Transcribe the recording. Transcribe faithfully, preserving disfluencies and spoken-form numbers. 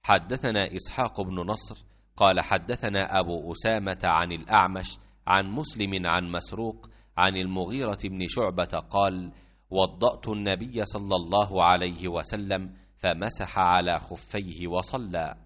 حدثنا إسحاق بن نصر قال حدثنا أبو أسامة عن الأعمش عن مسلم عن مسروق عن المغيرة بن شعبة قال وضأت النبي صلى الله عليه وسلم فمسح على خفيه وصلى.